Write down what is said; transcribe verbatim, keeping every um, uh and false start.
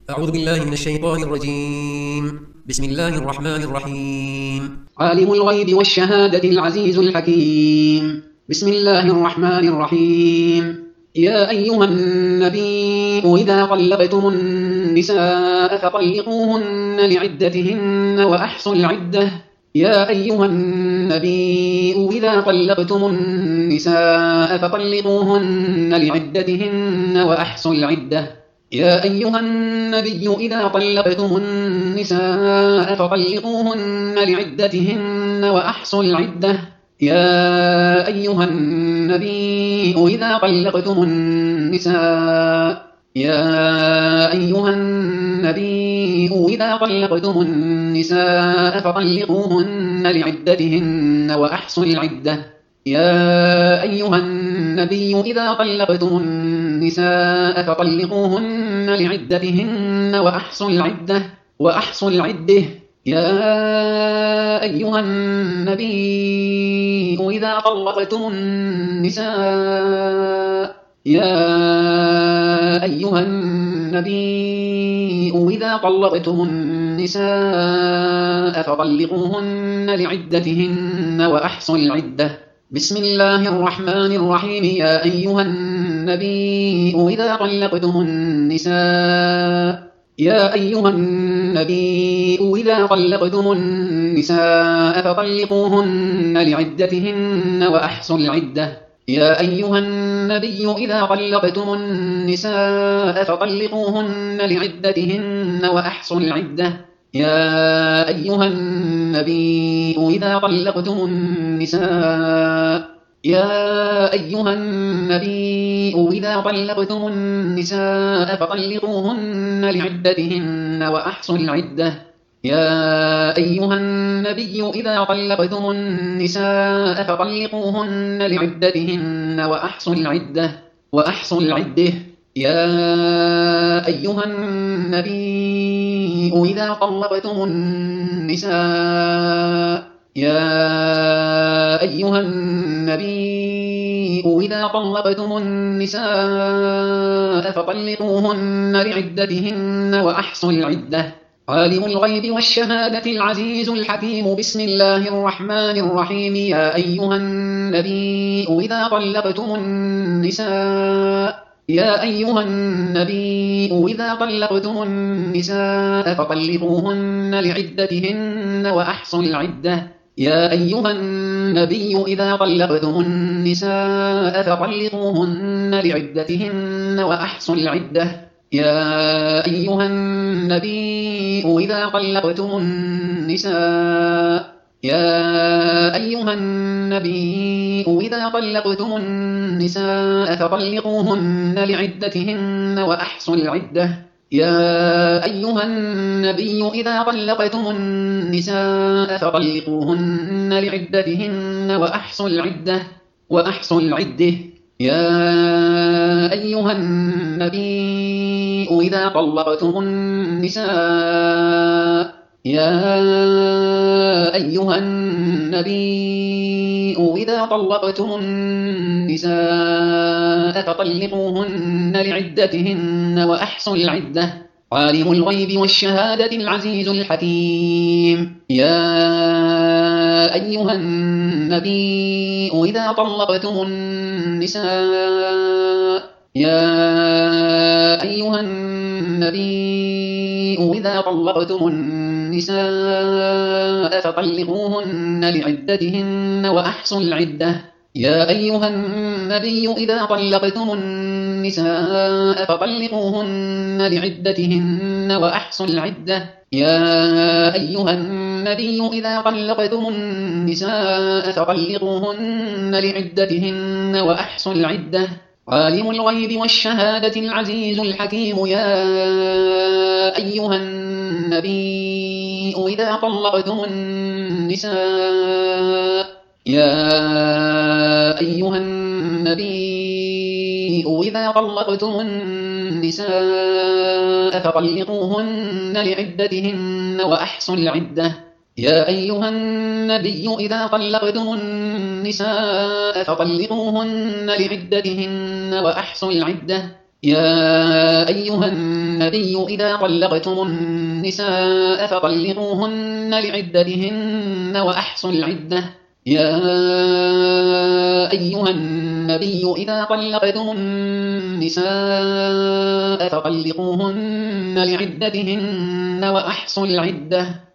أعوذ بالله من الشيطان الرجيم. بسم الله الرحمن الرحيم. عالم الغيب والشهادة العزيز الحكيم. بسم الله الرحمن الرحيم. يا أيها النبي إذا طلقتم النساء فطلقوهن لعدتهن وأحصوا العدة يا أيها النبي إذا طلقتم النساء فطلقوهن لعدتهن وأحصوا العدة يا أيها النبي إذا طلقتم النساء فطلقوهن لعدتهن وأحصوا العدة يا أيها النبي إذا طلقتم النساء يا أيها النبي إذا طلقتم النساء فطلقوهن لعدتهن وأحصوا العدة يا أيها النبي إذا طلقتم النساء فطلقوهن لعدتهن وأحصوا العدة وأحصوا العدة يا أيها النبي إذا طلقتم النساء يا أيها النبي إذا طلقتم النساء فطلقوهن لعدتهن وأحصوا العدة بسم الله الرحمن الرحيم يا أيها النبي إذا طلقتم النساء يا أيها النبي إذا طلقتم النساء فطلقوهن لعدتهن وأحصوا العدة يا أيها النبي إذا طلقتم النساء فطلقوهن لعدتهن وأحصوا العدة يا أيها النبي إذا طلقتم النساء يا أيها النبي إذا طلقتم النساء فطلقوهن لعدتهن وأحصوا العدة يا أيها النبي إذا طلقتم النساء فطلقوهن لعدتهن وأحصوا العدة وأحصوا العدة يا أيها النبي إذا طلقتم النساء يا أيها النبي إذا طلقتم النساء فطلقوهن لعدتهن وأحصوا العدة عالم الغيب والشهادة العزيز الحكيم بسم الله الرحمن الرحيم يا أيها النبي إذا طلقتم النساء يا أيها النبي إذا طلقتم النساء فطلقوهن لعدتهن وأحصوا العدة يا أيها النبي إذا طلقتم النساء فطلقوهن لعدتهن وأحصوا العدة يا أيها النبي إذا طلقتم النساء يا أيها النبي إذا طلقتم النساء فطلقوهن لعدتهن وأحصوا العدة يا أيها النبي إذا طلقتم النساء فطلقوهن لعدتهن وأحصوا العدة وأحصوا العدة يا أيها النبي إذا طلقتم النساء يا أيها النبي إذا طلقتم النساء فطلقوهن لعدتهن وأحصوا العدة عالم الغيب والشهادة العزيز الحكيم يا أيها النبي إذا طلقتم النساء يا أيها النبي إذا طلقتم النساء فطلقوهن لعدتهن وأحصوا العدة يا أيها النبي إذا طلقتم النساء فطلقوهن لعدتهن وأحصوا العدة يا أيها النبي إذا طلقتم النساء فطلقوهن لعدتهن وأحصوا العدة عالم الغيب والشهادة العزيز الحكيم يا أيها النبي إذا طلقتم النساء يا أيها النبي إذا طلقتم النساء فطلقوهن لعدتهن وأحصوا العدة يا أيها النبي إذا طلقتم النساء فطلقوهن لعدتهن وأحصوا العدة يا أيها النبي إذا طلقتم النساء فطلقوهن لعدتهن وأحصوا العدة يا أيها النبي إذا طلقتم النساء فطلقوهن لعدتهن وأحصوا العدة